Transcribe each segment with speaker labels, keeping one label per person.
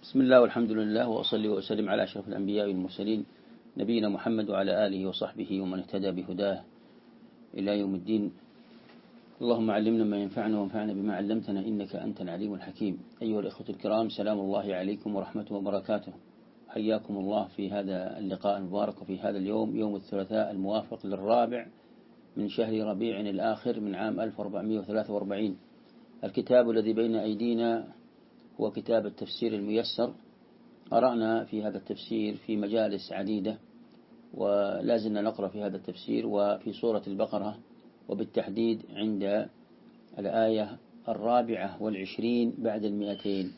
Speaker 1: بسم الله والحمد لله وأصلي وأسلم على أشرف الأنبياء والمرسلين نبينا محمد وعلى آله وصحبه ومن اهتدى بهداه إلى يوم الدين. اللهم علمنا ما ينفعنا وانفعنا بما علمتنا إنك أنت العليم الحكيم. أيها الإخوة الكرام، سلام الله عليكم ورحمته وبركاته. حياكم الله في هذا اللقاء المبارك وفي هذا اليوم، يوم الثلاثاء الموافق للرابع من شهر ربيع الآخر من عام 1443. الكتاب الذي بين أيدينا هو كتاب التفسير الميسر. قرأنا في هذا التفسير في مجالس عديدة، ولازلنا نقرأ في هذا التفسير وفي سورة البقرة، وبالتحديد عند الآية 24 بعد 200.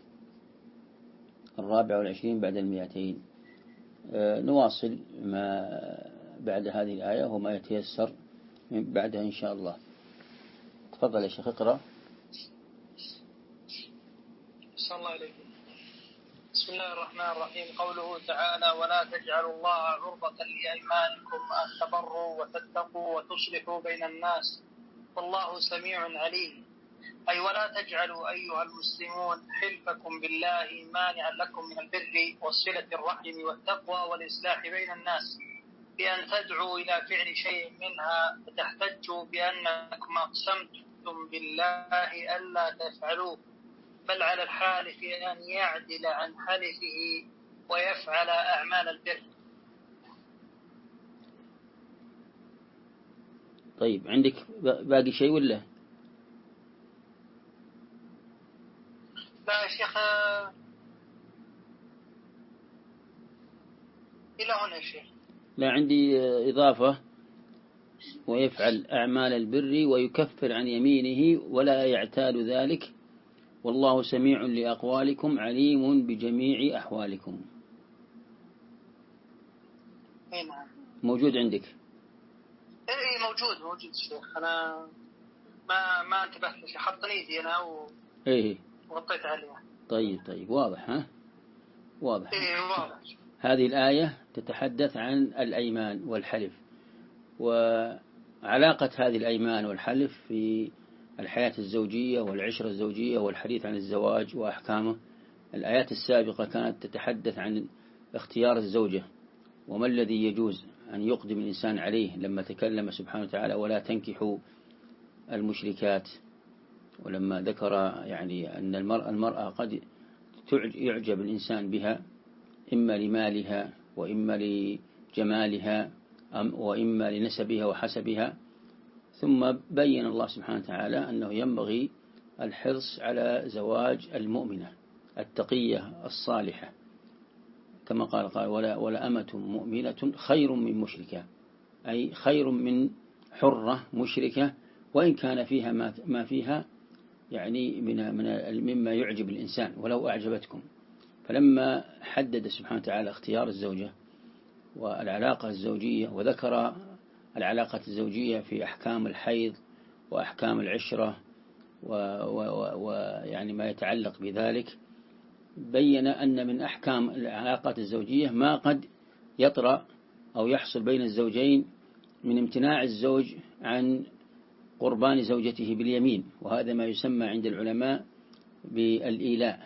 Speaker 1: 24 بعد 200. نواصل ما بعد هذه الآية وما يتيسر من بعدها إن شاء الله. تفضل يا شيخ اقرأ.
Speaker 2: صلى الله عليه. بسم الله الرحمن الرحيم. قوله تعالى: ولا تجعلوا الله عرضة لأيمانكم أن تبروا وتتقوا وتصلحوا بين الناس والله سميع عليم. أي ولا تجعلوا أيها المسلمون حلفكم بالله مانعا لكم من البر وصلة الرحم والتقوى والإصلاح بين الناس بأن تدعوا إلى فعل شيء منها فتحتجوا بأنكم أقسمتم بالله ألا تفعلوه، بل على الحالف أن يعدل عن حلفه ويفعل أعمال البر.
Speaker 1: طيب، عندك باقي شيء ولا؟
Speaker 2: لا يا شيخ، إلى هنا يا شيخ.
Speaker 1: لا، عندي إضافة: ويفعل أعمال البر ويكفر عن يمينه ولا يعتاد ذلك والله سميع لأقوالكم عليم بجميع أحوالكم.
Speaker 2: نعم.
Speaker 1: موجود عندك؟
Speaker 2: إيه موجود شيخ. أنا ما انتبهت لشيء، حطني ايدي أنا وغطيت عليها.
Speaker 1: طيب واضح، ها؟ واضح.
Speaker 2: إيه واضح.
Speaker 1: هذه الآية تتحدث عن الأيمان والحلف، وعلاقة هذه الأيمان والحلف في الحياة الزوجية والعشرة الزوجية والحديث عن الزواج وأحكامه. الآيات السابقة كانت تتحدث عن اختيار الزوجة وما الذي يجوز أن يقدم الإنسان عليه، لما تكلم سبحانه وتعالى: ولا تنكحوا المشركات، ولما ذكر يعني أن المرأة قد يعجب الإنسان بها إما لمالها وإما لجمالها وإما لنسبها وحسبها. ثم بين الله سبحانه وتعالى أنه ينبغي الحرص على زواج المؤمنة التقية الصالحة، كما قال ولا أمة مؤمنة خير من مشركة، أي خير من حرة مشركة وإن كان فيها ما فيها يعني مما يعجب الإنسان ولو أعجبتكم. فلما حدد سبحانه وتعالى اختيار الزوجة والعلاقة الزوجية، وذكر العلاقة الزوجية في أحكام الحيض وأحكام العشرة ويعني ما يتعلق بذلك، بين أن من أحكام العلاقات الزوجية ما قد يطرأ أو يحصل بين الزوجين من امتناع الزوج عن قربان زوجته باليمين، وهذا ما يسمى عند العلماء بالإيلاء.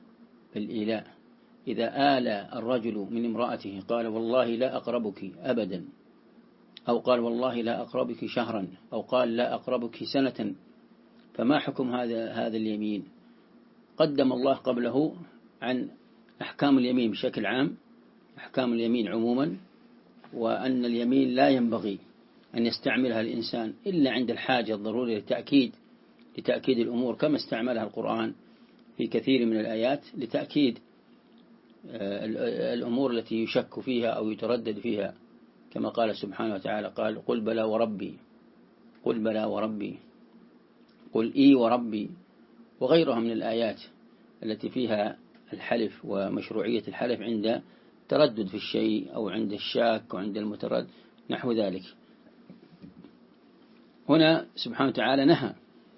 Speaker 1: إذا آل الرجل من امرأته قال والله لا أقربك أبدا، أو قال والله لا أقربك شهرا، أو قال لا أقربك سنة، فما حكم هذا اليمين؟ قدم الله قبله عن أحكام اليمين بشكل عام، أحكام اليمين عموما، وأن اليمين لا ينبغي أن يستعملها الإنسان إلا عند الحاجة الضرورية لتأكيد الأمور، كما استعملها القرآن في كثير من الآيات لتأكيد الأمور التي يشك فيها أو يتردد فيها، كما قال سبحانه وتعالى: قال قل بلى وربي، قل إي وربي، وغيرها من الآيات التي فيها الحلف ومشروعية الحلف عند تردد في الشيء أو عند الشاك وعند المتردد نحو ذلك. هنا سبحانه وتعالى نهى،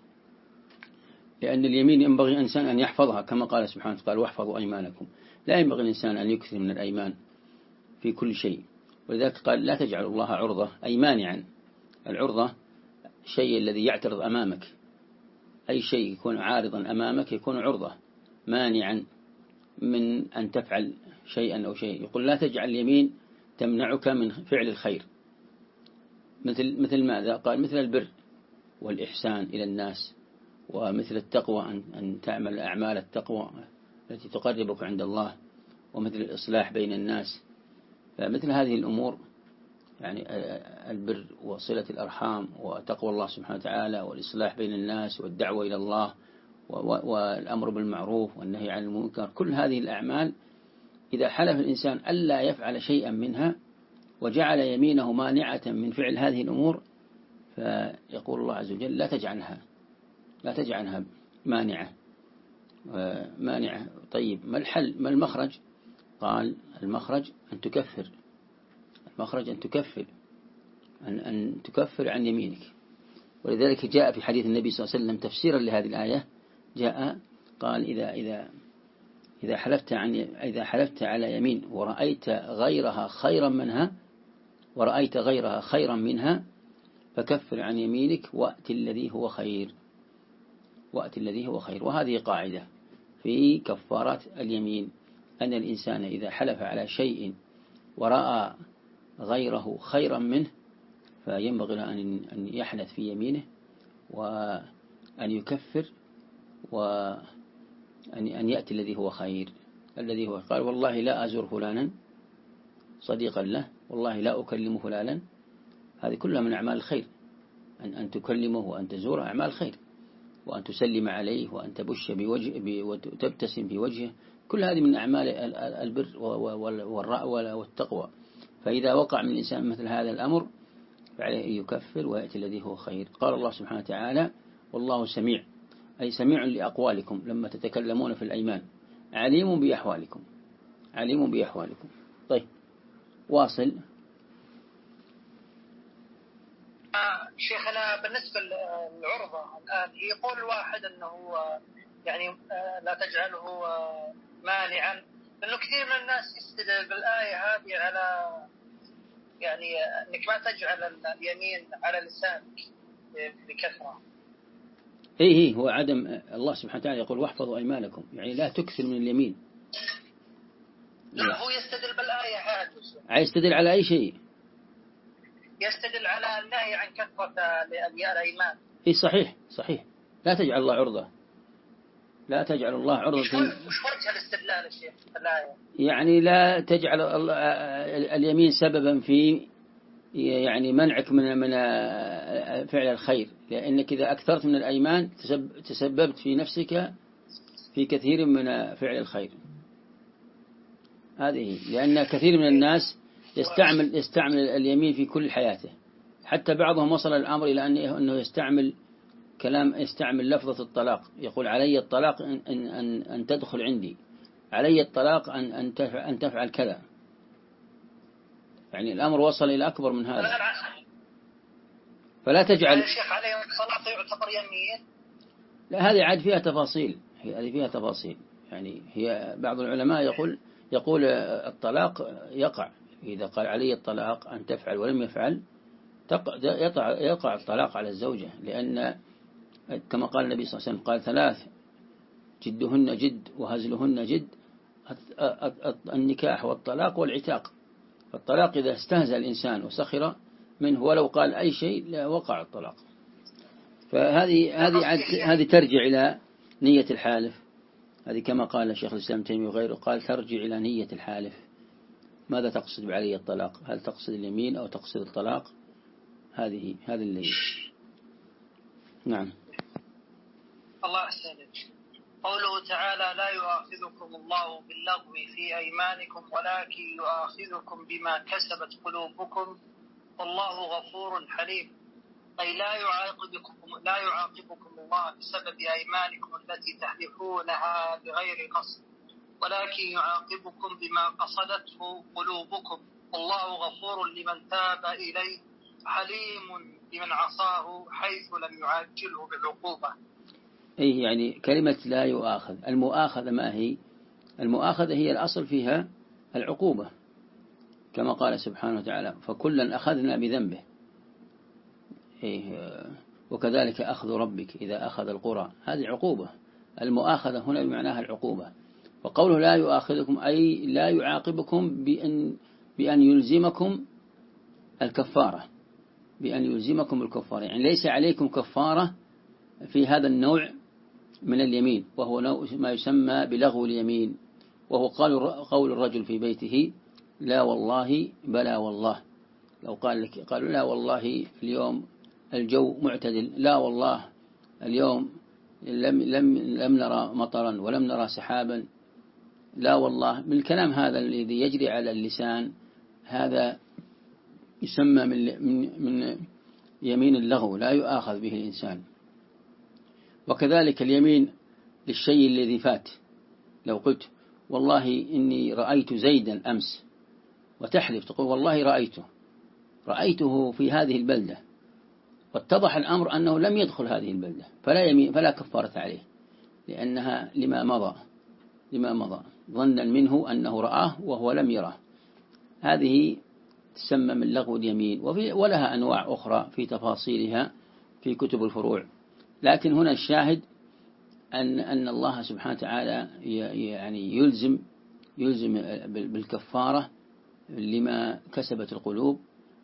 Speaker 1: لأن اليمين ينبغي الإنسان أن يحفظها، كما قال سبحانه وتعالى: قال واحفظوا أيمانكم. لا ينبغي الإنسان أن يكثر من الأيمان في كل شيء، ولذلك قال لا تجعلوا الله عرضة، أي مانعا. العرضة الشيء الذي يعترض أمامك، أي شيء يكون عارضا أمامك يكون عرضة، مانعا. من أن تفعل شيئا أو شيء. يقول لا تجعل اليمين تمنعك من فعل الخير. مثل ماذا؟ قال مثل البر والإحسان إلى الناس، ومثل التقوى أن تعمل أعمال التقوى التي تقربك عند الله، ومثل الإصلاح بين الناس. فمثل هذه الأمور يعني البر وصلة الأرحام وتقوى الله سبحانه وتعالى والإصلاح بين الناس والدعوة إلى الله والأمر بالمعروف والنهي عن المنكر، كل هذه الأعمال إذا حلف الإنسان ألا يفعل شيئا منها وجعل يمينه مانعة من فعل هذه الأمور، فيقول الله عز وجل لا تجعلها مانعة. طيب ما الحل؟ ما المخرج؟ قال المخرج أن تكفر. أن تكفر عن يمينك. ولذلك جاء في حديث النبي صلى الله عليه وسلم تفسيرا لهذه الآية، جاء قال إذا حلفت على يمين ورأيت غيرها خيرا منها فكفر عن يمينك وأت الذي هو خير. وهذه قاعدة في كفارات اليمين، أن الإنسان إذا حلف على شيء ورأى غيره خيرا منه فينبغي له أن يحنث في يمينه وأن يكفر وأن يأتي الذي هو خير. قال والله لا أزور فلانا صديقا له، والله لا أكلم فلانا. هذه كلها من أعمال الخير، أن تكلمه وأن تزور أعمال خير، وأن تسلم عليه وأن تبش وتبتسم بوجهه، كل هذه من أعمال البر والتقوى. فإذا وقع من الإنسان مثل هذا الأمر فعليه أن يكفر ويأتي الذي هو خير. قال الله سبحانه وتعالى والله سميع، أي سميع لأقوالكم لما تتكلمون في الأيمان، عليم بأحوالكم. طيب واصل.
Speaker 2: شيخنا بالنسبة للعرضة الآن يقول الواحد أنه يعني لا تجعله مانعا، لأنه كثير من الناس يستدل بالآية هذه على يعني أنك ما تجعل اليمين على لسانك بكثرة.
Speaker 1: إيه هو عدم. الله سبحانه وتعالى يقول واحفظوا أيمانكم، يعني لا تكثر من اليمين.
Speaker 2: لا هو يستدل بالآية هذه.
Speaker 1: يستدل على أي شيء؟
Speaker 2: يستدل على النهي عن كثرة الأيمان.
Speaker 1: إيه صحيح. لا تجعل الله عرضة.
Speaker 2: وش فرق الاستدلال الشيخ الآية؟
Speaker 1: يعني لا تجعل اليمين سببا في يعني منعك من فعل الخير، لأنك إذا أكثرت من الأيمان تسببت في نفسك في كثير من فعل الخير. هذه لأن كثير من الناس يستعمل اليمين في كل حياته، حتى بعضهم وصل الأمر إلى أنه يستعمل لفظة الطلاق. يقول علي الطلاق أن تدخل عندي، علي الطلاق أن تفعل كذا. يعني الأمر وصل إلى أكبر من هذا. فلا تجعل.
Speaker 2: الشيخ عليه الطلاق يعتبر يمين؟
Speaker 1: لا، هذه عاد فيها تفاصيل. يعني هي بعض العلماء يقول الطلاق يقع إذا قال علي الطلاق أن تفعل ولم يفعل، يقع الطلاق على الزوجة، لأن كما قال النبي صلى الله عليه وسلم قال 3 جدهن جد وهزلهن جد، النكاح والطلاق والعتاق. فالطلاق إذا استهزأ الإنسان وسخر منه ولو قال أي شيء لا وقع الطلاق. فهذه ترجع إلى نية الحالف. هذه كما قال الشيخ الإسلام تيمية وغيره، قال ترجع إلى نية الحالف. ماذا تقصد بعلي الطلاق؟ هل تقصد اليمين أو تقصد الطلاق؟ هذا اللي نعم.
Speaker 2: الله يسلمك. قوله تعالى لا يؤاخذكم الله باللغو في أيمانكم ولكن يؤاخذكم بما كسبت قلوبكم والله غفور حليم، أي لا يعاقبكم الله بسبب أيمانكم التي تحلفونها بغير قصد، ولكن يعاقبكم بما قصدته قلوبكم، والله غفور لمن تاب إليه حليم لمن عصاه حيث لم يعاجله بالعقوبة.
Speaker 1: أي يعني كلمة لا يؤاخذ، المؤاخذة ما هي؟ المؤاخذة هي الأصل فيها العقوبة، كما قال سبحانه وتعالى فكلا أخذنا بذنبه. وكذلك أخذ ربك إذا أخذ القرى، هذه عقوبة. المؤاخذة هنا بمعناها العقوبة. وقوله لا يؤاخذكم أي لا يعاقبكم بأن يلزمكم الكفارة، بأن يلزمكم الكفارة، يعني ليس عليكم كفارة في هذا النوع من اليمين، وهو نوع ما يسمى بلغو اليمين، وهو قول الرجل في بيته لا والله بلا والله. لو قال لك قالوا لا والله اليوم الجو معتدل، لا والله اليوم لم نرى مطرا ولم نرى سحابا، لا والله، بالكلام هذا الذي يجري على اللسان هذا يسمى من يمين اللغو، لا يؤاخذ به الإنسان. وكذلك اليمين للشيء الذي فات، لو قلت والله إني رأيت زيدا أمس، وتحلف تقول والله رأيته في هذه البلدة، واتضح الأمر أنه لم يدخل هذه البلدة، فلا كفارة عليه، لأنها لما مضى ظنا منه أنه رآه وهو لم يراه. هذه تسمى من لغو اليمين، ولها أنواع أخرى في تفاصيلها في كتب الفروع. لكن هنا الشاهد أن الله سبحانه وتعالى يعني يلزم بالكفارة لما كسبت القلوب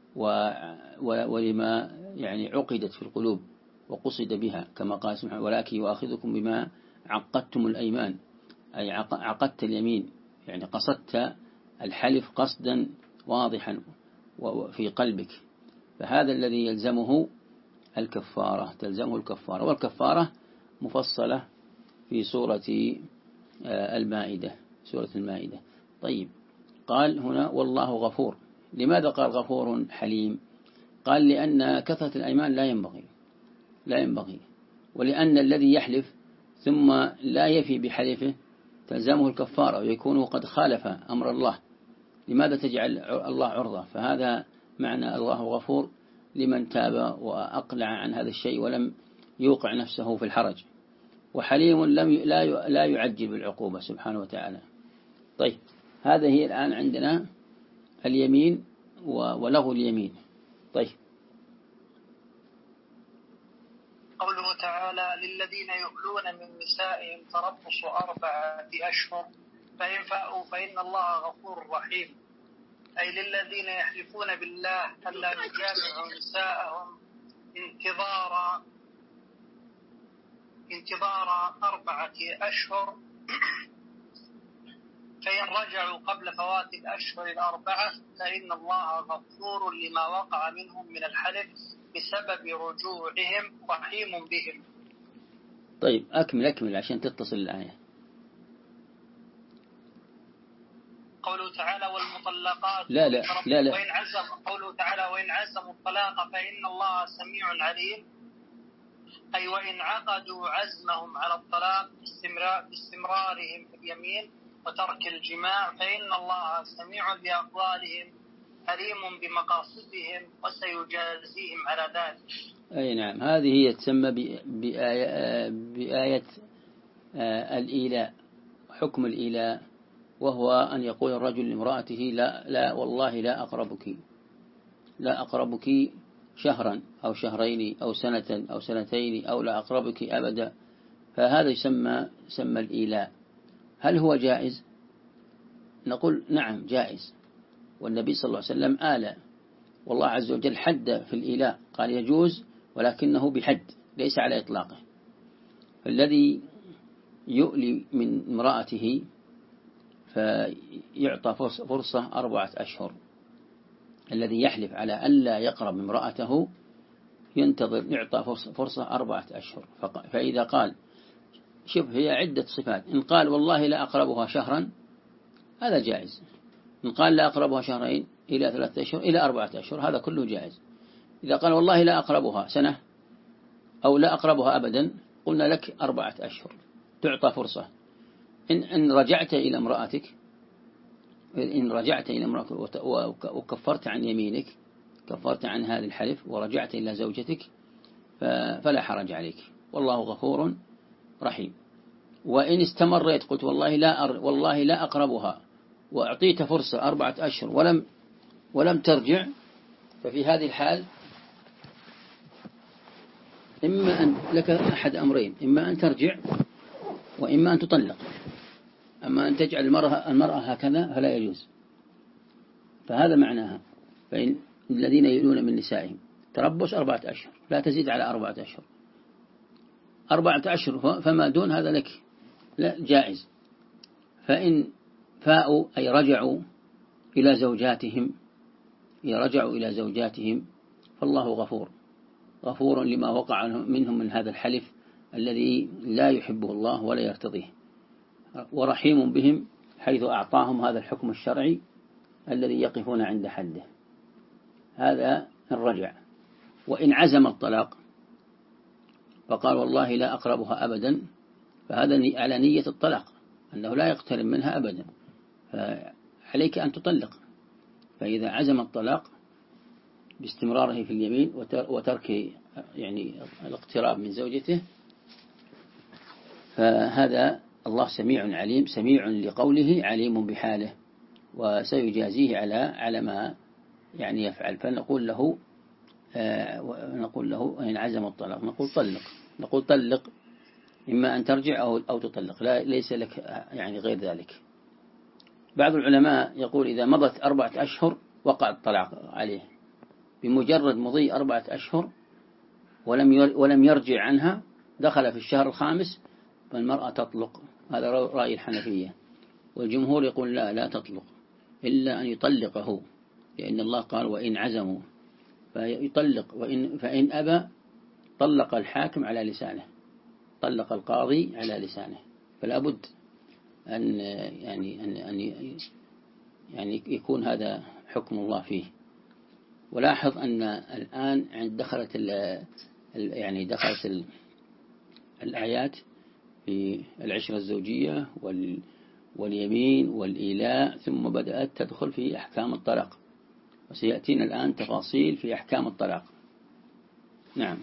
Speaker 1: ولما يعني عقدت في القلوب وقصد بها، كما قال سبحانه ولكن يؤاخذكم بما عقدتم الأيمان، أي عقدت اليمين، يعني قصدت الحلف قصدا واضحا في قلبك، فهذا الذي يلزمه الكفارة، والكفارة مفصلة في سورة المائدة. طيب، قال هنا والله غفور. لماذا قال غفور حليم؟ قال لأن كثرة الأيمان لا ينبغي، ولأن الذي يحلف ثم لا يفي بحلفه تلزمه الكفارة ويكون قد خالف أمر الله. لماذا تجعل الله عرضة؟ فهذا معنى الله غفور لمن تاب وأقلع عن هذا الشيء ولم يوقع نفسه في الحرج، وحليم لا يعجل بالعقوبة سبحانه وتعالى. طيب، هذا هي الآن عندنا اليمين ولغو اليمين. طيب،
Speaker 2: قوله تعالى للذين يؤلون من نسائهم تربص 4 أشهر فإن فاءوا فإن الله غفور رحيم، أي للذين يحلفون بالله ألا يجامعوا نساءهم انتظار 4 أشهر، فإن رجعوا قبل فوات الأشهر 4 فإن الله غفور لما وقع منهم من الحلف بسبب رجوعهم رحيم بهم.
Speaker 1: طيب، أكمل عشان تتصل الآية.
Speaker 2: قوله تعالى والمطلقات
Speaker 1: لا.
Speaker 2: وإن عزم، قوله تعالى وإن عزموا الطلاق فإن الله سميع عليم، أي وإن عقدوا عزمهم على الطلاق باستمرارهم في اليمين وترك الجماع فإن الله سميع بأقوالهم عليم بمقاصدهم وسيجازيهم على ذلك.
Speaker 1: أي نعم، هذه هي تسمى بآية الإيلاء، حكم الإيلاء، وهو أن يقول الرجل لامرأته لا والله لا أقربك شهرا أو شهرين أو سنة أو سنتين أو لا أقربك أبدا، فهذا يسمى الإيلاء. هل هو جائز؟ نقول نعم جائز، والنبي صلى الله عليه وسلم آلى، والله عز وجل حد في الإيلاء، قال يجوز ولكنه بحد ليس على إطلاقه. فالذي يؤلي من امرأته فيعطى فرصة 4 أشهر، الذي يحلف على ألا يقرب امرأته ينتظر يعطى فرصة 4 أشهر. فإذا قال شوف هي عدة صفات، إن قال والله لا أقربها شهرا هذا جائز، إن قال لا أقربها شهرين إلى 3 أشهر إلى 4 أشهر هذا كله جائز. إذا قال والله لا أقربها سنة أو لا أقربها أبدا قلنا لك 4 أشهر تعطى فرصة. إن رجعت إلى امرأتك وكفرت عن يمينك، كفرت عن هذا الحلف ورجعت إلى زوجتك فلا حرج عليك، والله غفور رحيم. وإن استمريت قلت والله لا أقربها وأعطيت فرصة 4 أشهر ولم ترجع، ففي هذه الحال إما أن لك أحد أمرين، إما أن ترجع وإما أن تطلق. أما أن تجعل المرأة هكذا فلا يجوز. فهذا معناها. فإن الذين يؤلون من نسائهم تربص 4 أشهر، لا تزيد على 4 أشهر. 4 أشهر فما دون هذا لك لا جائز. فإن فاءوا أي رجعوا إلى زوجاتهم فالله غفور لما وقع منهم من هذا الحلف الذي لا يحبه الله ولا يرتضيه، ورحيم بهم حيث أعطاهم هذا الحكم الشرعي الذي يقفون عند حده. هذا الرجع. وإن عزم الطلاق فقال والله لا أقربها أبدا، فهذا على نية الطلاق أنه لا يقترب منها أبدا، فعليك أن تطلق. فإذا عزم الطلاق باستمراره في اليمين وترك يعني الاقتراب من زوجته، فهذا الله سميع عليم، سميع لقوله عليم بحاله، وسيجازيه على ما يعني يفعل. فنقول له إن عزم الطلاق نقول طلق، إما أن ترجع أو تطلق، ليس لك يعني غير ذلك. بعض العلماء يقول إذا مضت 4 أشهر وقع الطلاق عليه، بمجرد مضي 4 أشهر ولم يرجع عنها دخل في الشهر الخامس فالمرأة تطلق. هذا رأي الحنفية. والجمهور يقول لا تطلق إلا أن يطلقه، لأن الله قال وإن عزموا فيطلق، فإن أبى طلق الحاكم على لسانه، طلق القاضي على لسانه. فلا بد أن يعني يكون هذا حكم الله فيه. ولاحظ أن الآن عند دخلت الآيات في العشرة الزوجية واليمين والإيلاء، ثم بدأت تدخل في أحكام الطلاق، وسيأتينا الآن تفاصيل في أحكام الطلاق. نعم.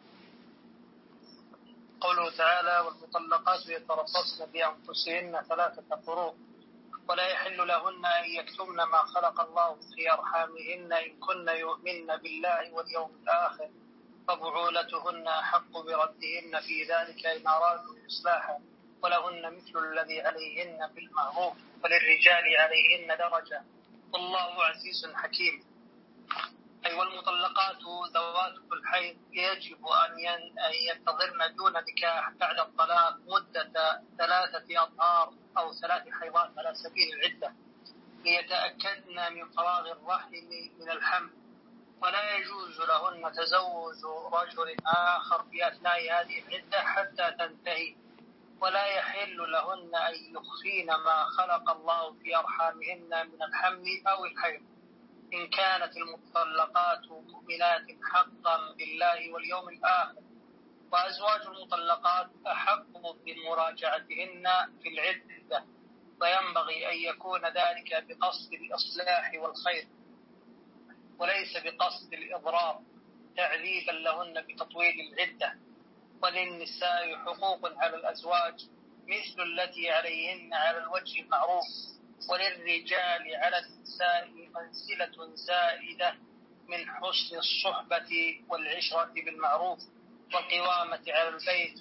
Speaker 2: قوله تعالى والمطلقات يتربصن بأنفسهن 3 قروء ولا يحل لهن أن يكتمن ما خلق الله في أرحامهن إن كن يؤمن بالله واليوم الآخر فبعولتهن أحق بردهن في ذلك إن أرادوا إصلاحا ولهن مثل الذي عليهن بالمعروف وللرجال عليهن درجة والله عزيز حكيم. أي والمطلقات ذوات الحيض يجب أن ينتظرن دون نكاح بعد الطلاق مدة 3 أطهار أو 3 حيضات على سبيل العدة ليتأكدن من فراغ الرحم من الحمل، ولا يجوز لهن تزوج رجل آخر في أثناء هذه العدة حتى تنتهي، ولا يحل لهن أن يخفين ما خلق الله في أرحامهن من الحمل أو الحيض إن كانت المطلقات مؤمنات حقا بالله واليوم الآخر. وأزواج المطلقات أحق بمراجعتهن في العدة، وينبغي أن يكون ذلك بقصد الإصلاح والخير وليس بقصد الإضرار تعذيبا لهن بتطويل العدة. وللنساء حقوق على الأزواج مثل التي عليهن على الوجه المعروف، وللرجال على النساء منزلة زائدة من حسن الصحبة والعشرة بالمعروف والقوامة على البيت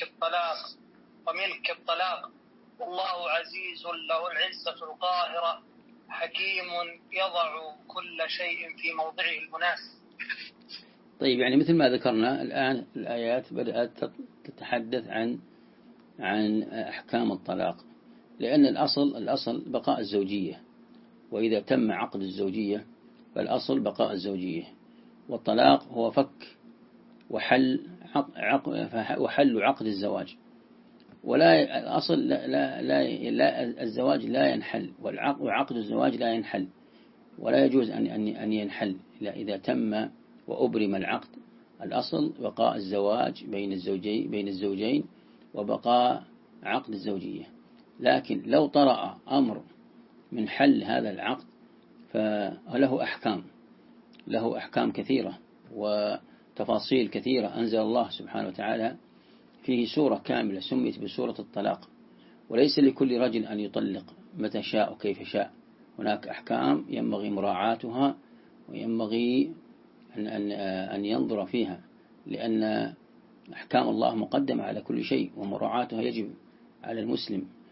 Speaker 2: وملك الطلاق. والله عزيز له العزة القاهرة حكيم يضع كل شيء في موضعه المناسب.
Speaker 1: طيب، يعني مثل ما ذكرنا الآن الآيات بدأت تتحدث عن أحكام الطلاق، لأن الأصل بقاء الزوجية، وإذا تم عقد الزوجية فالأصل بقاء الزوجية، والطلاق هو فك وحل عقد الزواج. ولا الأصل لا الزواج لا ينحل، وعقد الزواج لا ينحل، ولا يجوز أن ينحل إذا تم وأبرم العقد. الأصل بقاء الزواج بين الزوجين وبقاء عقد الزوجية. لكن لو طرأ أمر من حل هذا العقد فله أحكام كثيرة وتفاصيل كثيرة أنزل الله سبحانه وتعالى فيه سورة كاملة سميت بسورة الطلاق. وليس لكل رجل أن يطلق متى شاء وكيف شاء، هناك أحكام ينبغي مراعاتها وينبغي أن ينظر فيها، لأن أحكام الله مقدمة على كل شيء ومراعاتها يجب على المسلم.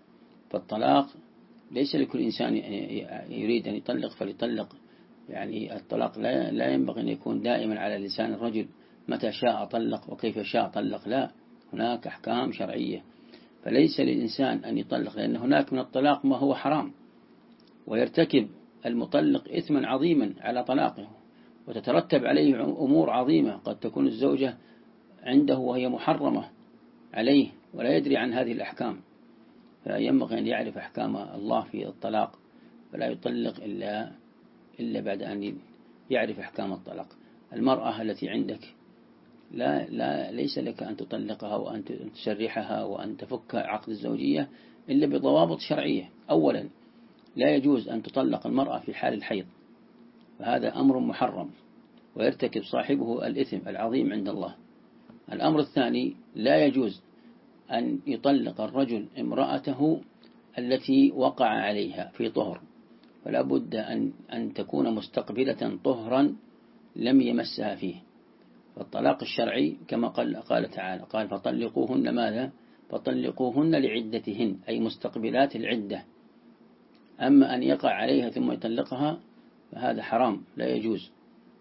Speaker 1: فالطلاق ليس لكل إنسان يريد أن يطلق فليطلق. يعني الطلاق لا ينبغي أن يكون دائما على لسان الرجل متى شاء طلق وكيف شاء طلق، لا، هناك أحكام شرعية. فليس للإنسان أن يطلق، لأن هناك من الطلاق ما هو حرام، ويرتكب المطلق إثما عظيما على طلاقه، وتترتب عليه أمور عظيمة. قد تكون الزوجة عنده وهي محرمة عليه ولا يدري عن هذه الأحكام، فينبغي أن يعرف أحكام الله في الطلاق، فلا يطلق إلا بعد أن يعرف أحكام الطلاق. المرأة التي عندك ليس لك أن تطلقها وأن تسرحها وأن تفك عقد الزوجية إلا بضوابط شرعية. أولا، لا يجوز أن تطلق المرأة في حال الحيض، وهذا أمر محرم ويرتكب صاحبه الإثم العظيم عند الله. الأمر الثاني، لا يجوز أن يطلق الرجل امرأته التي وقع عليها في طهر، فلا بد أن تكون مستقبلة طهرا لم يمسها فيه. فالطلاق الشرعي كما قال تعالى، قال فطلقوهن ماذا؟ فطلقوهن لعدتهن، أي مستقبلات العدة. أما أن يقع عليها ثم يطلقها فهذا حرام لا يجوز.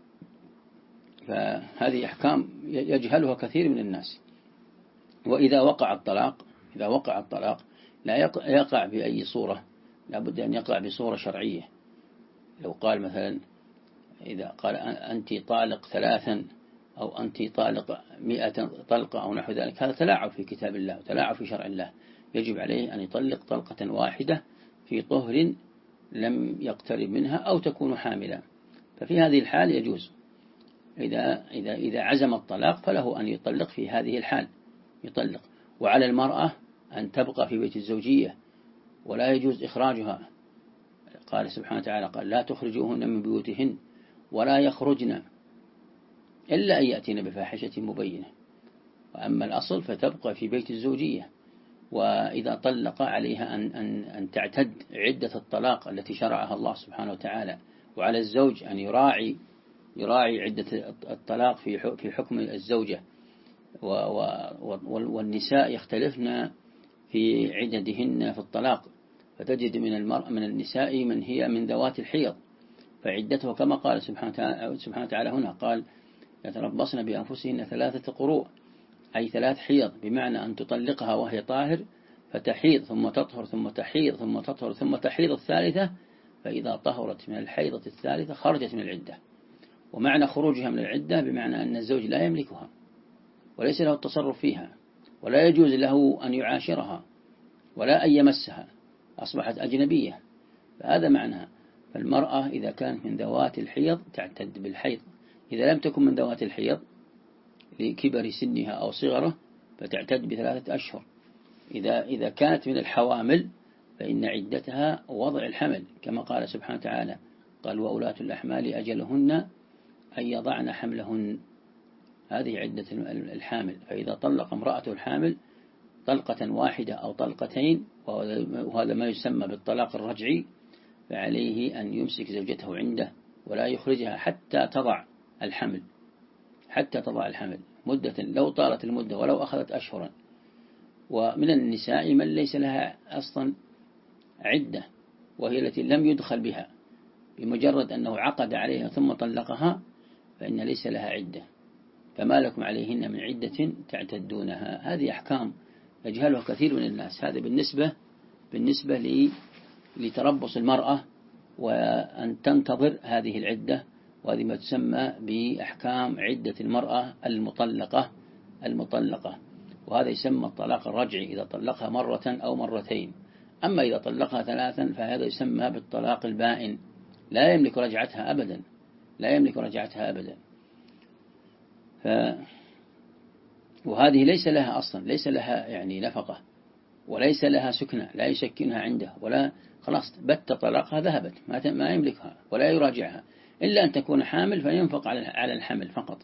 Speaker 1: فهذه أحكام يجهلها كثير من الناس. وإذا وقع الطلاق لا يقع بأي صورة، لا بد أن يقع بصورة شرعية. لو قال مثلا، إذا قال أنت طالق 3 أو أنت طالق 100 طلقة أو نحو ذلك، هذا تلاعب في كتاب الله وتلاعب في شرع الله. يجب عليه أن يطلق طلقة واحدة في طهر لم يقترب منها أو تكون حاملا. ففي هذه الحال يجوز. إذا عزم الطلاق فله أن يطلق في هذه الحال، يطلق. وعلى المرأة أن تبقى في بيت الزوجية ولا يجوز إخراجها. قال سبحانه وتعالى، قال لا تخرجوهن من بيوتهن ولا يخرجن إلا أن يأتين بفاحشة مبينة. وأما الأصل فتبقى في بيت الزوجية. وإذا طلق عليها أن تعتد عدة الطلاق التي شرعها الله سبحانه وتعالى. وعلى الزوج أن يراعي عدة الطلاق في حكم الزوجة. والنساء يختلفن في عددهن في الطلاق، فتجد من النساء من هي من ذوات الحيض، فعدته كما قال سبحانه وتعالى هنا، قال يتربصن بأنفسهن 3 قروء، أي 3 حيض، بمعنى أن تطلقها وهي طاهر فتحيض ثم تطهر ثم تحيض ثم تطهر ثم تحيض الثالثة، فإذا طهرت من الحيضة الثالثة خرجت من العدة. ومعنى خروجها من العدة بمعنى أن الزوج لا يملكها وليس له التصرف فيها، ولا يجوز له أن يعاشرها ولا أن يمسها، أصبحت أجنبية. فهذا معناها. فالمرأة إذا كانت من ذوات الحيض تعتد بالحيض، إذا لم تكن من ذوات الحيض لكبر سنها أو صغره فتعتد ب3 أشهر. إذا كانت من الحوامل فإن عدتها وضع الحمل، كما قال سبحانه وتعالى، قال وأولاة الأحمال أجلهن أن يضعن حملهن. هذه عدة الحامل. فإذا طلق امرأته الحامل طلقة واحدة أو طلقتين، وهذا ما يسمى بالطلاق الرجعي، فعليه أن يمسك زوجته عنده ولا يخرجها حتى تضع الحمل، مدة لو طالت المدة ولو أخذت أشهرا. ومن النساء من ليس لها أصلا عدة، وهي التي لم يدخل بها، بمجرد أنه عقد عليها ثم طلقها فإن ليس لها عدة، فما لكم عليهن من عدة تعتدونها. هذه أحكام يجهلها كثير من الناس. هذا بالنسبة لتربص المرأة وأن تنتظر هذه العدة، وهذه ما تسمى بأحكام عدة المرأة المطلقة. وهذا يسمى الطلاق الرجعي إذا طلقها مرة أو مرتين. أما إذا طلقها 3 فهذا يسمى بالطلاق البائن، لا يملك رجعتها أبدا. وهذه ليس لها يعني نفقة، وليس لها سكنة، لا يسكنها عنده، ولا خلاص بت طلاقها ذهبت، ما يملكها ولا يراجعها، إلا أن تكون حامل فينفق على الحمل فقط.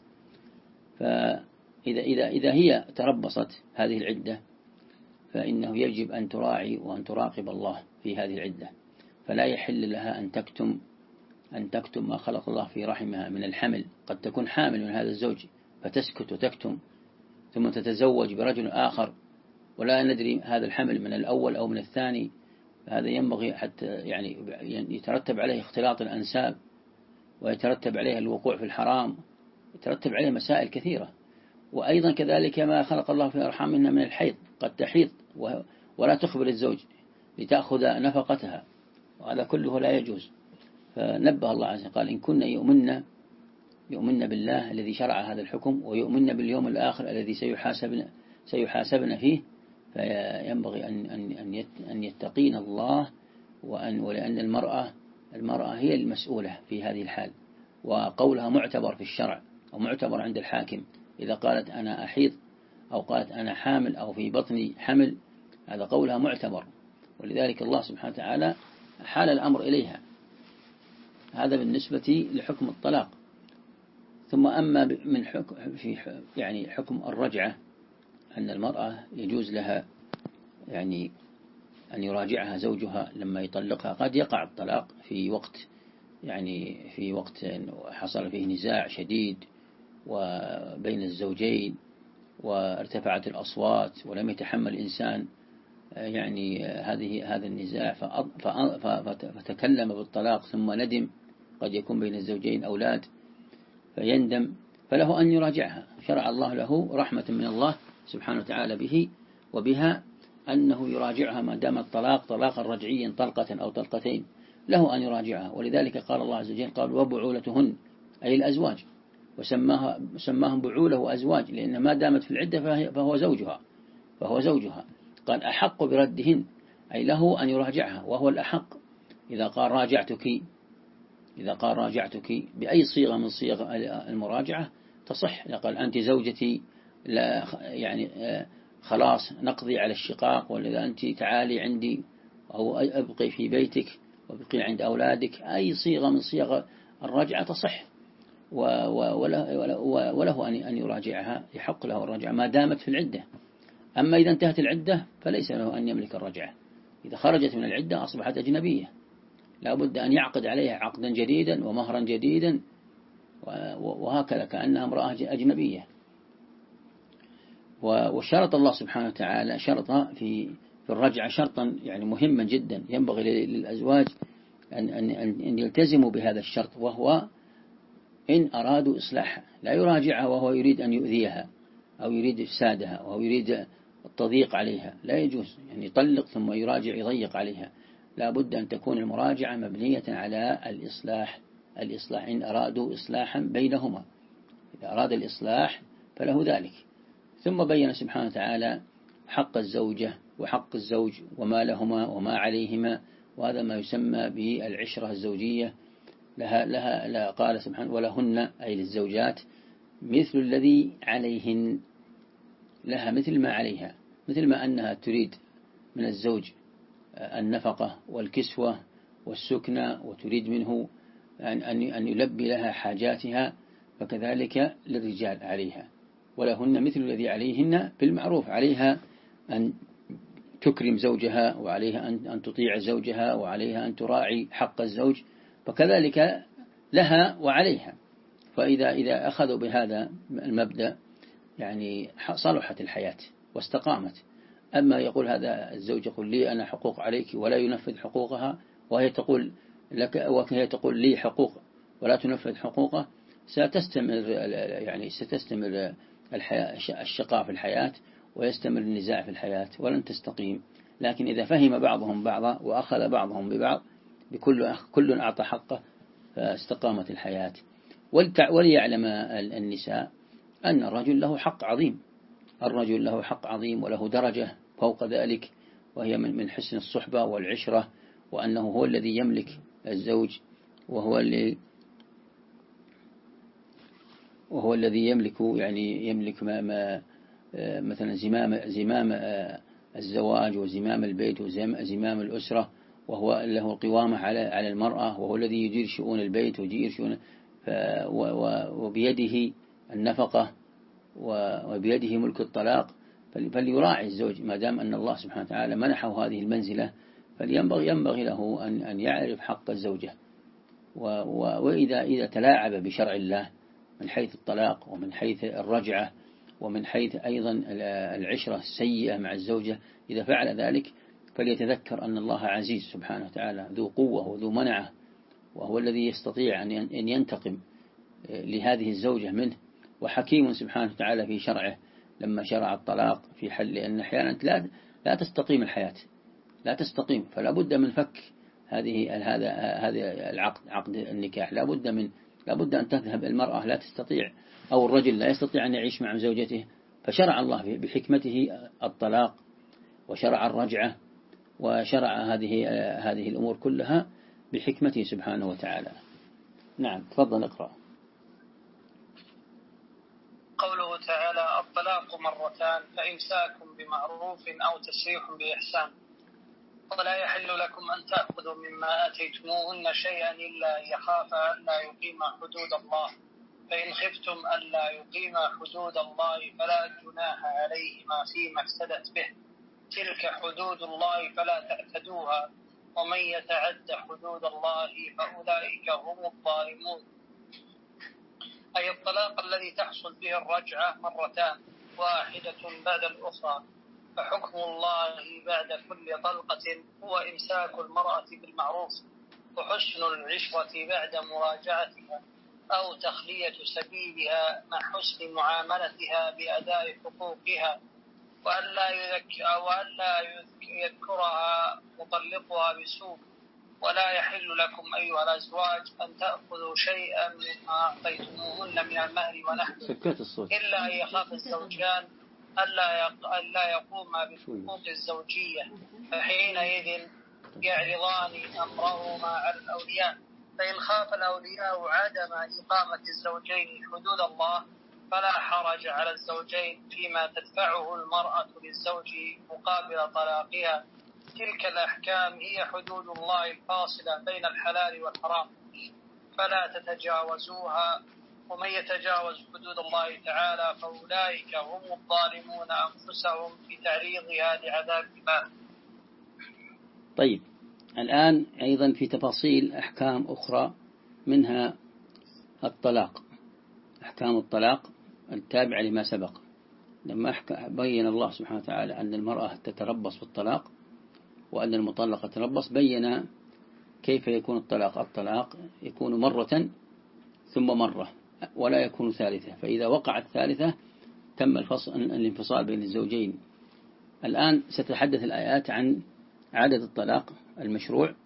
Speaker 1: فإذا هي تربصت هذه العدة فإنه يجب أن تراعي وأن تراقب الله في هذه العدة، فلا يحل لها أن تكتم ما خلق الله في رحمها من الحمل. قد تكون حامل من هذا الزوج فتسكت وتكتم، ثم تتزوج برجل آخر ولا ندري هذا الحمل من الأول أو من الثاني، هذا ينبغي حتى يعني يترتب عليه اختلاط الأنساب، ويترتب عليه الوقوع في الحرام، يترتب عليه مسائل كثيرة. وأيضا كذلك ما خلق الله في أرحامنا من الحيض، قد تحيض ولا تخبر الزوج لتأخذ نفقتها، وهذا كله لا يجوز. فنبه الله عز وجل قال إن كنا يؤمن بالله الذي شرع هذا الحكم، ويؤمن باليوم الآخر الذي سيحاسبنا فيه، فينبغي أن يتقين الله، ولأن المرأة هي المسؤولة في هذه الحال، وقولها معتبر في الشرع ومعتبر عند الحاكم. إذا قالت أنا أحيض أو قالت أنا حامل أو في بطني حمل، هذا قولها معتبر، ولذلك الله سبحانه وتعالى حال الأمر إليها. هذا بالنسبة لحكم الطلاق. ثم أما من حكم يعني حكم الرجعة، أن المرأة يجوز لها يعني أن يراجعها زوجها لما يطلقها. قد يقع الطلاق في وقت حصل فيه نزاع شديد وبين الزوجين، وارتفعت الأصوات، ولم يتحمل الإنسان يعني هذا النزاع فتكلم بالطلاق، ثم ندم. قد يكون بين الزوجين أولاد فيندم، فله أن يراجعها. شرع الله له رحمة من الله سبحانه وتعالى به وبها أنه يراجعها ما دام الطلاق طلاقا رجعيا، طلقة أو طلقتين، له أن يراجعها. ولذلك قال الله عز وجل قال وبعولتهن أي الأزواج، وسماهم بعوله وأزواج، لأن ما دامت في العدة فهو زوجها. قال أحق بردهن أي له أن يراجعها وهو الأحق. إذا قال راجعتك بأي صيغة من صيغ المراجعة تصح. إذا قال أنت زوجتي لا يعني خلاص نقضي على الشقاق، ولا أنت تعالي عندي أو أبقي في بيتك وابقي عند أولادك، أي صيغة من صيغ الرجعة تصح، وله أن يراجعها، يحق له الرجعة ما دامت في العدة. أما إذا انتهت العدة فليس له أن يملك الرجعة. إذا خرجت من العدة أصبحت أجنبية، لا بد أن يعقد عليها عقدا جديدا ومهرا جديدا، وهكذا كأنها امرأة أجنبية. وشرط الله سبحانه وتعالى شرط في الرجعة شرطا يعني مهما جدا، ينبغي للأزواج أن يلتزموا بهذا الشرط، وهو إن أرادوا إصلاحها. لا يراجعها وهو يريد أن يؤذيها أو يريد إفسادها أو يريد التضييق عليها، لا يجوز. يعني يطلق ثم يراجع يضيق عليها. لا بد أن تكون المراجعة مبنية على الإصلاح إن أرادوا إصلاحا بينهما. إذا أراد الإصلاح فله ذلك. ثم بين سبحانه وتعالى حق الزوجة وحق الزوج وما لهما وما عليهما، وهذا ما يسمى بالعشرة الزوجية. لها قال سبحانه ولهن أي للزوجات مثل الذي عليهن، لها مثل ما عليها، مثل ما أنها تريد من الزوج النفقة والكسوة والسكنة، وتريد منه أن يلبي لها حاجاتها، فكذلك للرجال عليها. ولهن مثل الذي عليهن بالمعروف، عليها أن تكرم زوجها، وعليها أن تطيع زوجها، وعليها أن تراعي حق الزوج، فكذلك لها وعليها. فإذا أخذوا بهذا المبدأ يعني صلحت الحياة واستقامت. أما يقول هذا الزوج يقول لي أنا حقوق عليك ولا ينفذ حقوقها، وهي تقول لي حقوق ولا تنفذ حقوقه، ستستمر الشقاء في الحياة، ويستمر النزاع في الحياة ولن تستقيم. لكن إذا فهم بعضهم بعضا وأخذ بعضهم ببعض كل أعطى حقه فاستقامت الحياة. وليعلم النساء أن الرجل له حق عظيم وله درجة فوق ذلك، وهي من حسن الصحبة والعشرة، وأنه هو الذي يملك الزوج، وهو الذي يملك مثلا زمام الزواج وزمام البيت وزمام الأسرة، وهو له القوامة على المرأة، وهو الذي يدير شؤون البيت ويدير شؤون، وبيده النفقة وبيده ملك الطلاق. فليراعي الزوج ما دام أن الله سبحانه وتعالى منحه هذه المنزلة، ينبغي له أن يعرف حق الزوجة. وإذا تلاعب بشرع الله من حيث الطلاق ومن حيث الرجعة ومن حيث أيضا العشرة السيئة مع الزوجة، إذا فعل ذلك فليتذكر أن الله عزيز سبحانه وتعالى ذو قوة وذو منعة، وهو الذي يستطيع أن ينتقم لهذه الزوجة منه، وحكيم سبحانه وتعالى في شرعه لما شرع الطلاق في حل، لأن أحيانا لا تستقيم الحياة، لا تستقيم، فلا بد من فك هذا العقد، عقد النكاح، لا بد أن تذهب المرأة، لا تستطيع أو الرجل لا يستطيع أن يعيش مع زوجته، فشرع الله بحكمته الطلاق، وشرع الرجعة، وشرع هذه الأمور كلها بحكمته سبحانه وتعالى. نعم، تفضل اقرأ.
Speaker 2: قوله تعالى: الطلاق مرتان، فإمساك بمعروف أو تسريح بإحسان. ولا يحل لكم أن تأخذوا مما آتيتموهن شيئا إلا أن يخافا ألا يقيما حدود الله، فإن خفتم ألا يقيما حدود الله فلا جناح عليهما فيما افتدت به، تلك حدود الله فلا تعتدوها، ومن يتعد حدود الله فأولئك هم الظالمون. أي الطلاق الذي تحصل به الرجعة مرتان، واحدة بعد الأخرى، فحكم الله بعد كل طلقة هو إمساك المرأة بالمعروف، وحسن العشرة بعد مراجعتها، أو تخلية سبيلها مع حسن معاملتها بأداء حقوقها، وألا يذكرها مطلقها بسوء. ولا يحل لكم أيها الأزواج أن تأخذوا شيئا مما أعطيتموهن من المهر ونحوه، إلا أن يخاف الزوجان ألا يقوما بالحقوق الزوجية، فحينئذ يعرضان أمرهما على الأولياء. فإن خاف الأولياء عدم إقامة الزوجين حدود الله فلا حرج على الزوجين فيما تدفعه المرأة للزوج مقابل طلاقها. تلك الأحكام هي حدود الله الفاصلة بين الحلال والحرام، فلا تتجاوزوها، ومن يتجاوز حدود الله تعالى فأولئك هم الظالمون أنفسهم بتعريضها لعذاب الله.
Speaker 1: طيب، الآن أيضا في تفاصيل أحكام أخرى، منها الطلاق، أحكام الطلاق التابعة لما سبق. لما بين الله سبحانه وتعالى أن المرأة تتربص بالطلاق وأن المطلقة تتربص، بين كيف يكون الطلاق. الطلاق يكون مرة ثم مرة، ولا يكون ثالثة، فإذا وقعت ثالثة تم الانفصال بين الزوجين. الآن ستتحدث الآيات عن عدد الطلاق المشروع،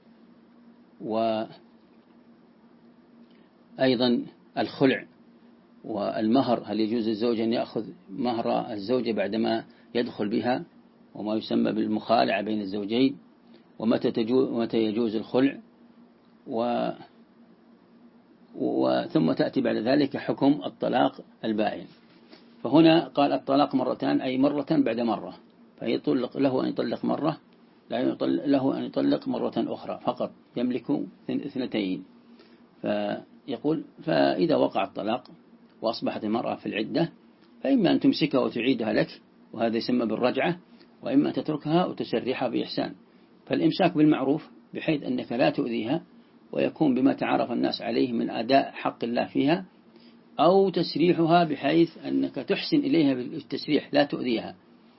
Speaker 1: وأيضا الخلع والمهر، هل يجوز الزوج أن يأخذ مهر الزوجة بعدما يدخل بها، وما يسمى بالمخالعة بين الزوجين، ومتى يجوز الخلع، ثم تأتي بعد ذلك حكم الطلاق البائن. فهنا قال الطلاق مرتان، أي مرة بعد مرة، فيطلق له أن يطلق مرة، لا له أن يطلق مرة أخرى، فقط يملك اثنتين. فيقول: فإذا وقع الطلاق وأصبحت المرأة في العدة، فإما أن تمسكها وتعيدها لك، وهذا يسمى بالرجعة، وإما تتركها وتسرحها بإحسان. فالإمساك بالمعروف بحيث أنك لا تؤذيها، ويكون بما تعرف الناس عليه من أداء حق الله فيها، أو تسريحها بحيث أنك تحسن إليها بالتسريح، لا تؤذيها.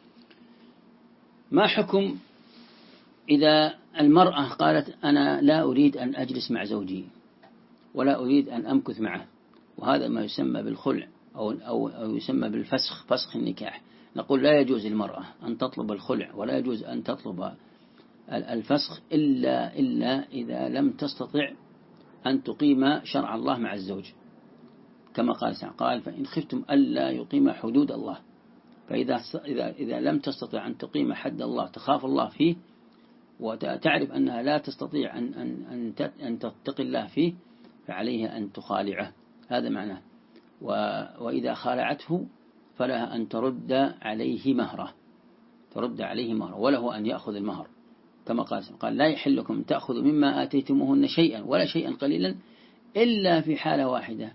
Speaker 1: ما حكم إذا المرأة قالت: أنا لا أريد أن أجلس مع زوجي ولا أريد أن أمكث معه، وهذا ما يسمى بالخلع أو يسمى بالفسخ، فسخ النكاح. نقول: لا يجوز للمرأة أن تطلب الخلع، ولا يجوز أن تطلب الفسخ إلا إذا لم تستطع أن تقيم شرع الله مع الزوج، كما قال: فإن خفتم ألا يقيم حدود الله. فإذا لم تستطع أن تقيم حد الله، تخاف الله فيه، وتعرف أنها لا تستطيع أن تتقي الله فيه، فعليها أن تخالعه. هذا معناه. وإذا خالعته فلها أن ترد عليه مهره، وله أن يأخذ المهر، كما قال: لا يحل لكم تأخذوا مما آتيتموهن شيئا ولا شيئا قليلا إلا في حالة واحدة،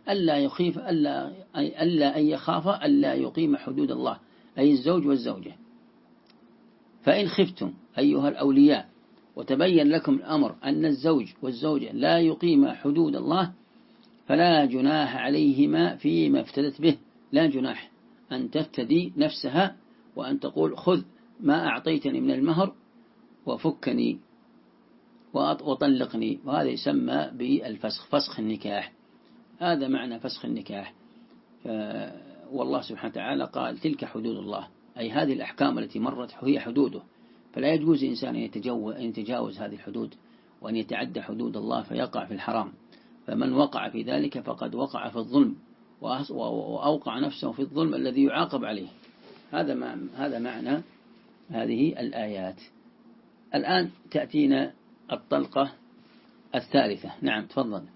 Speaker 1: ألا أن يخاف ألا يقيم حدود الله، أي الزوج والزوجة. فإن خفتم أيها الأولياء وتبين لكم الأمر أن الزوج والزوجة لا يقيم حدود الله، فلا جناح عليهما فيما افتدت به. لا جناح أن تفتدي نفسها وأن تقول: خذ ما أعطيتني من المهر وفكني وطلقني، وهذا يسمى بالفسخ، فسخ النكاح. هذا معنى فسخ النكاح. والله سبحانه وتعالى قال تلك حدود الله، أي هذه الأحكام التي مرت هي حدوده، فلا يجوز إنسان أن يتجاوز هذه الحدود وأن يتعدى حدود الله فيقع في الحرام. فمن وقع في ذلك فقد وقع في الظلم وأوقع نفسه في الظلم الذي يعاقب عليه. هذا معنى هذه الآيات. الآن تأتينا الطلقة الثالثة. نعم تفضل.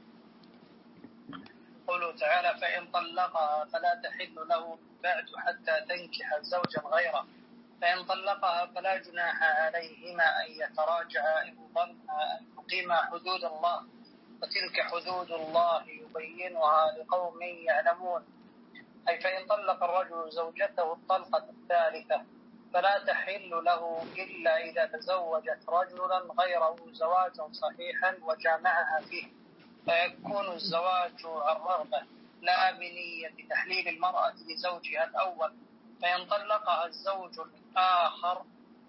Speaker 2: قوله تعالى فإن طلقها فلا تحل له بعد حتى تنكح زوجا غيره، فإن طلقها فلا جناح عليهما أن يتراجعا إن ظنا أن يقيما حدود الله، وتلك حدود الله يبينها لقوم يعلمون. أي فإن طلق الرجل زوجته الطلقة الثالثة فلا تحل له إلا إذا تزوجت رجلا غيره زواجا صحيحا وجامعها فيه، فيكون الزواج عن رغبة لا بنية تحليل المرأة لزوجها الأول. فإن طلقها الزوج الآخر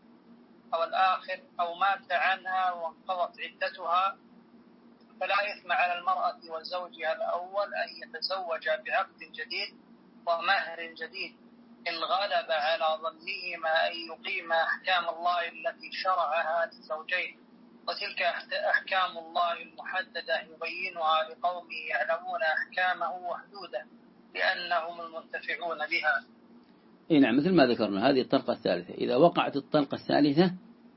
Speaker 2: أو مات عنها وانقضت عدتها فلا إثم على المرأة وزوجها الأول أن يتزوجا بعقد جديد ومهر جديد إن غلب على ظنهما أن يقيم أحكام الله التي شرعها للزوجين، وتلك أحكام الله المحددة يبينها لقوم يعلمون أحكامه وحدوده لأنهم المنتفعون بها.
Speaker 1: نعم، مثل ما ذكرنا هذه الطلقة الثالثة، إذا وقعت الطلقة الثالثة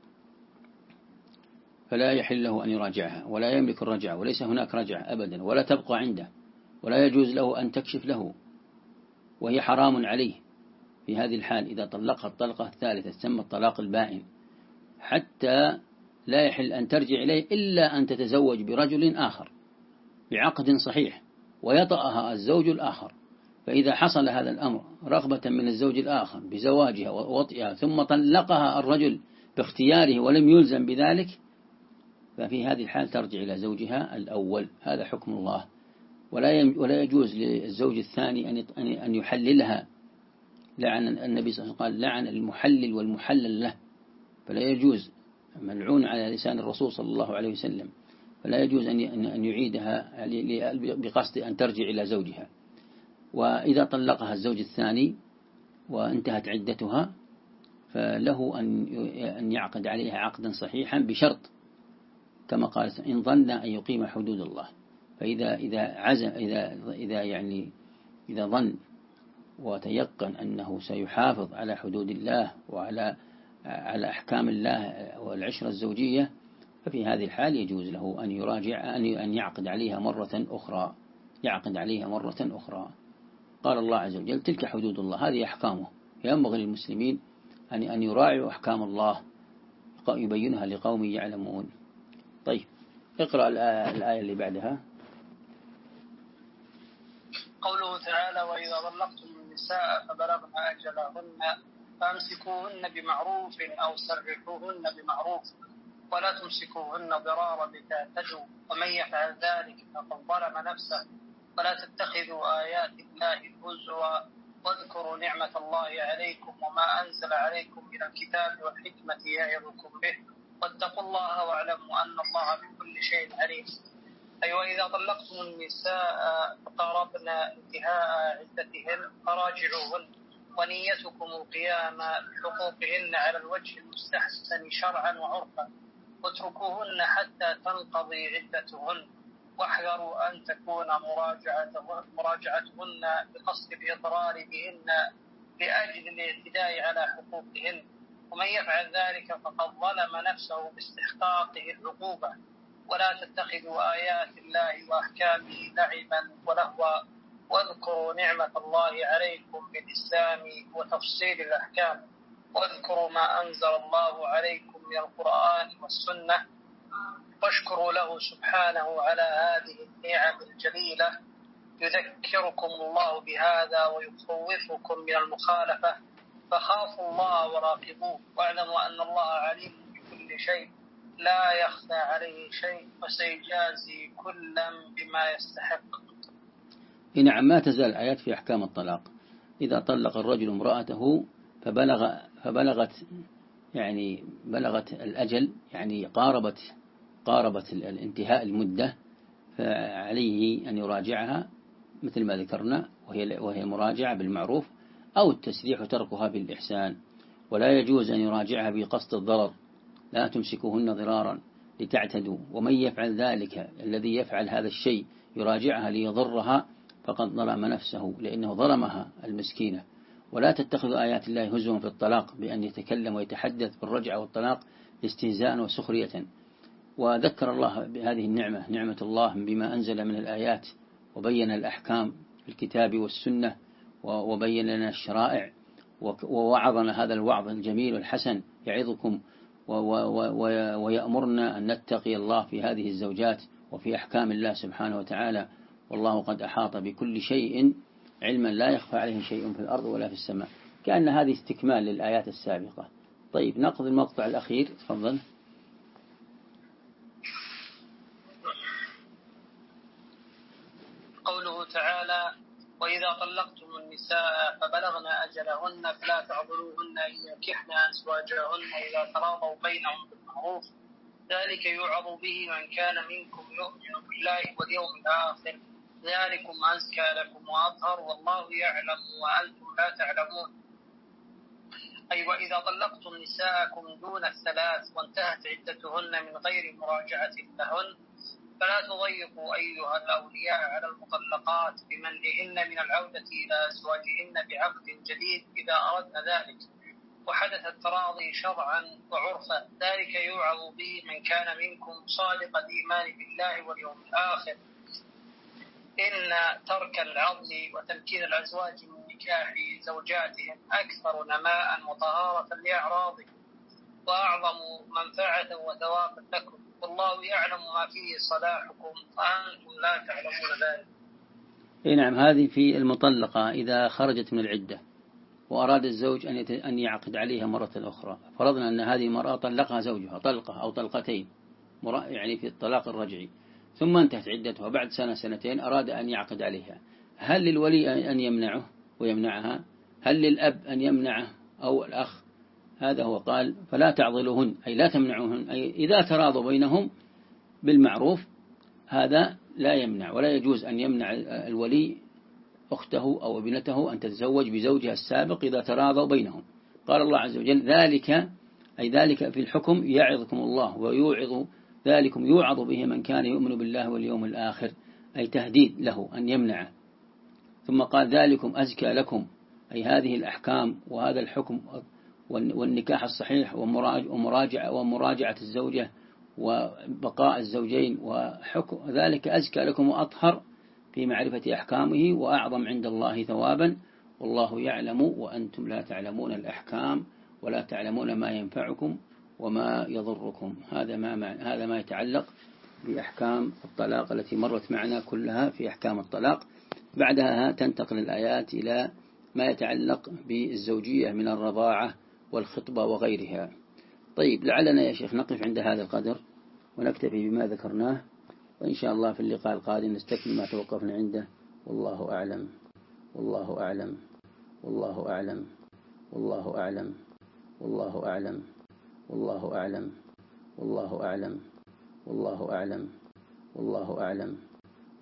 Speaker 1: فلا يحل له أن يراجعها ولا يملك الرجعة، وليس هناك رجعة أبدا ولا تبقى عنده، ولا يجوز له أن تكشف له، وهي حرام عليه في هذه الحال. إذا طلقها الطلقة الثالثة تسمى الطلاق البائن، حتى لا يحل أن ترجع إليه إلا أن تتزوج برجل آخر بعقد صحيح ويطأها الزوج الآخر. فإذا حصل هذا الأمر رغبة من الزوج الآخر بزواجها ووطئها ثم طلقها الرجل باختياره ولم يلزم بذلك، ففي هذه الحال ترجع إلى زوجها الأول. هذا حكم الله. ولا يجوز للزوج الثاني أن يحللها. لعن النبي صلى الله عليه وسلم قال لعن المحلل والمحلل له، فلا يجوز، ملعون على لسان الرسول صلى الله عليه وسلم، فلا يجوز أن يعيدها بقصد أن ترجع إلى زوجها. وإذا طلقها الزوج الثاني وانتهت عدتها فله أن يعقد عليها عقدا صحيحا بشرط كما قال إن ظن أن يقيم حدود الله. إذا ظن وتيقن أنه سيحافظ على حدود الله وعلى أحكام الله والعشرة الزوجية، ففي هذه الحال يجوز له أن يراجع أن يعقد عليها مرة أخرى. قال الله عز وجل تلك حدود الله، هذه أحكامه، ينبغي للمسلمين أن يراعوا أحكام الله يبينها لقوم يعلمون. طيب اقرأ الآية اللي بعدها.
Speaker 2: قوله تعالى وإذا طلقتم النساء فبلغن أجلهن فأمسكوهن بمعروف أو سرحوهن بمعروف ولا تمسكوهن ضرارا لتعتدوا ومن يفعل ذلك فقد ظلم نفسه ولا تتخذوا آيات الله هزوا واذكروا نعمة الله عليكم وما أنزل عليكم من الكتاب والحكمة يعظكم به واتقوا الله واعلموا أن الله بكل شيء عليم. أي وإذا طلقتم النساء فقاربن انتهاء عدتهن فراجعوهن ونيتكم القيام بحقوقهن على الوجه المستحسن شرعا وعرفا واتركوهن حتى تنقضي عدتهن واحذروا أن تكون مراجعتهن بقصد الإضرار بهن لأجل الاعتداء على حقوقهن ومن يفعل ذلك فقد ظلم نفسه باستحقاقه العقوبة. ولا تتخذوا آيات الله وأحكامه لعبا ولهوا واذكروا نعمة الله عليكم بالإسلام وتفصيل الأحكام واذكروا ما أنزل الله عليكم من القرآن والسنة واشكروا له سبحانه على هذه النعم الجليلة يذكركم الله بهذا ويخوفكم من المخالفة فخافوا الله وراقبوه واعلموا أن الله عليم بكل شيء لا يخفى عليه شيء وسيجازي كلا بما يستحق.
Speaker 1: نعم، ما تزال آيات في أحكام الطلاق. إذا طلق الرجل امرأته فبلغت يعني بلغت الأجل، يعني قاربت الانتهاء المدة، فعليه أن يراجعها مثل ما ذكرنا، وهي مراجعة بالمعروف أو التسريح وتركها بالإحسان. ولا يجوز أن يراجعها بقصد الضرر، لا تمسكوهن ضرارا لتعتدوا، ومن يفعل ذلك الذي يفعل هذا الشيء يراجعها ليضرها فقد ظلم نفسه، لأنه ظلمها المسكينة. ولا تتخذوا آيات الله هزوا في الطلاق، بأن يتكلم ويتحدث بالرجعة والطلاق استهزاء وسخرية. وذكر الله بهذه النعمة، نعمة الله بما أنزل من الآيات، وبين الأحكام في الكتاب والسنة، وبين لنا الشرائع، ووعظنا هذا الوعظ الجميل والحسن يعظكم ويأمرنا أن نتقي الله في هذه الزوجات وفي أحكام الله سبحانه وتعالى. والله قد أحاط بكل شيء علما، لا يخفى عليه شيء في الأرض ولا في السماء. كأن هذه استكمال للآيات السابقة. طيب نأخذ المقطع الأخير، تفضل.
Speaker 2: قوله تعالى: وإذا طلقتم النساء فبلغن أجلهن فلا تعضلوهن أن ينكحن أزواجهن إذا تراضوا بينهم بالمعروف، ذلك يوعظ به من كان منكم يؤمن بالله واليوم الآخر، ذلكم أزكى لكم وأطهر والله يعلم وأنتم لا تعلمون. أي وإذا طلقتم نساءكم دون الثلاث وانتهت عدتهن من غير مراجعة لهن فلا تضيقوا أيها الأولياء على المطلقات بمنعهن من العودة إلى أزواجهن بعقد جديد إذا أردنا ذلك وحدث التراضي شرعا وعرفا، ذلك يوعظ به من كان منكم صادق الإيمان بالله واليوم الآخر. إن ترك العضل وتمكين الأزواج من نكاح زوجاتهم أكثر نماء وطهارة لأعراضهم وأعظم منفعة وثوابا لكم، والله يعلم ما فيه صلاحكم وأنتم لا تعلمون ذلك.
Speaker 1: نعم، هذه في المطلقة إذا خرجت من العدة وأراد الزوج أن يعقد عليها مرة أخرى. فرضنا أن هذه المرأة طلقها زوجها طلقة أو طلقتين، يعني في الطلاق الرجعي، ثم انتهت عدتها بعد سنة سنتين أراد أن يعقد عليها. هل للولي أن يمنعه ويمنعها؟ هل للأب أن يمنعه أو الأخ؟ هذا هو قال فلا تعضلوهن، أي لا تمنعوهن، أي إذا تراضوا بينهم بالمعروف هذا لا يمنع. ولا يجوز أن يمنع الولي أخته أو ابنته أن تتزوج بزوجها السابق إذا تراضوا بينهم. قال الله عز وجل ذلك، أي ذلك في الحكم يعظكم الله ويوعظ، ذلكم يوعظ به من كان يؤمن بالله واليوم الآخر، أي تهديد له أن يمنعه. ثم قال ذلكم أزكى لكم، أي هذه الأحكام وهذا الحكم والنكاح الصحيح ومراجعة الزوجة وبقاء الزوجين وحكم ذلك أزكى لكم وأطهر في معرفة أحكامه وأعظم عند الله ثوابا، والله يعلم وأنتم لا تعلمون الأحكام ولا تعلمون ما ينفعكم وما يضركم. هذا ما يتعلق بأحكام الطلاق التي مرت معنا كلها في أحكام الطلاق. بعدها تنتقل الآيات إلى ما يتعلق بالزوجية من الرضاعة والخطبة وغيرها. طيب لعلنا يا شيخ نقف عند هذا القدر ونكتفي بما ذكرناه، وإن شاء الله في اللقاء القادم نستكمل ما توقفنا عنده. والله أعلم، والله أعلم، والله أعلم، والله أعلم، والله أعلم، والله أعلم، والله أعلم، والله أعلم، والله أعلم.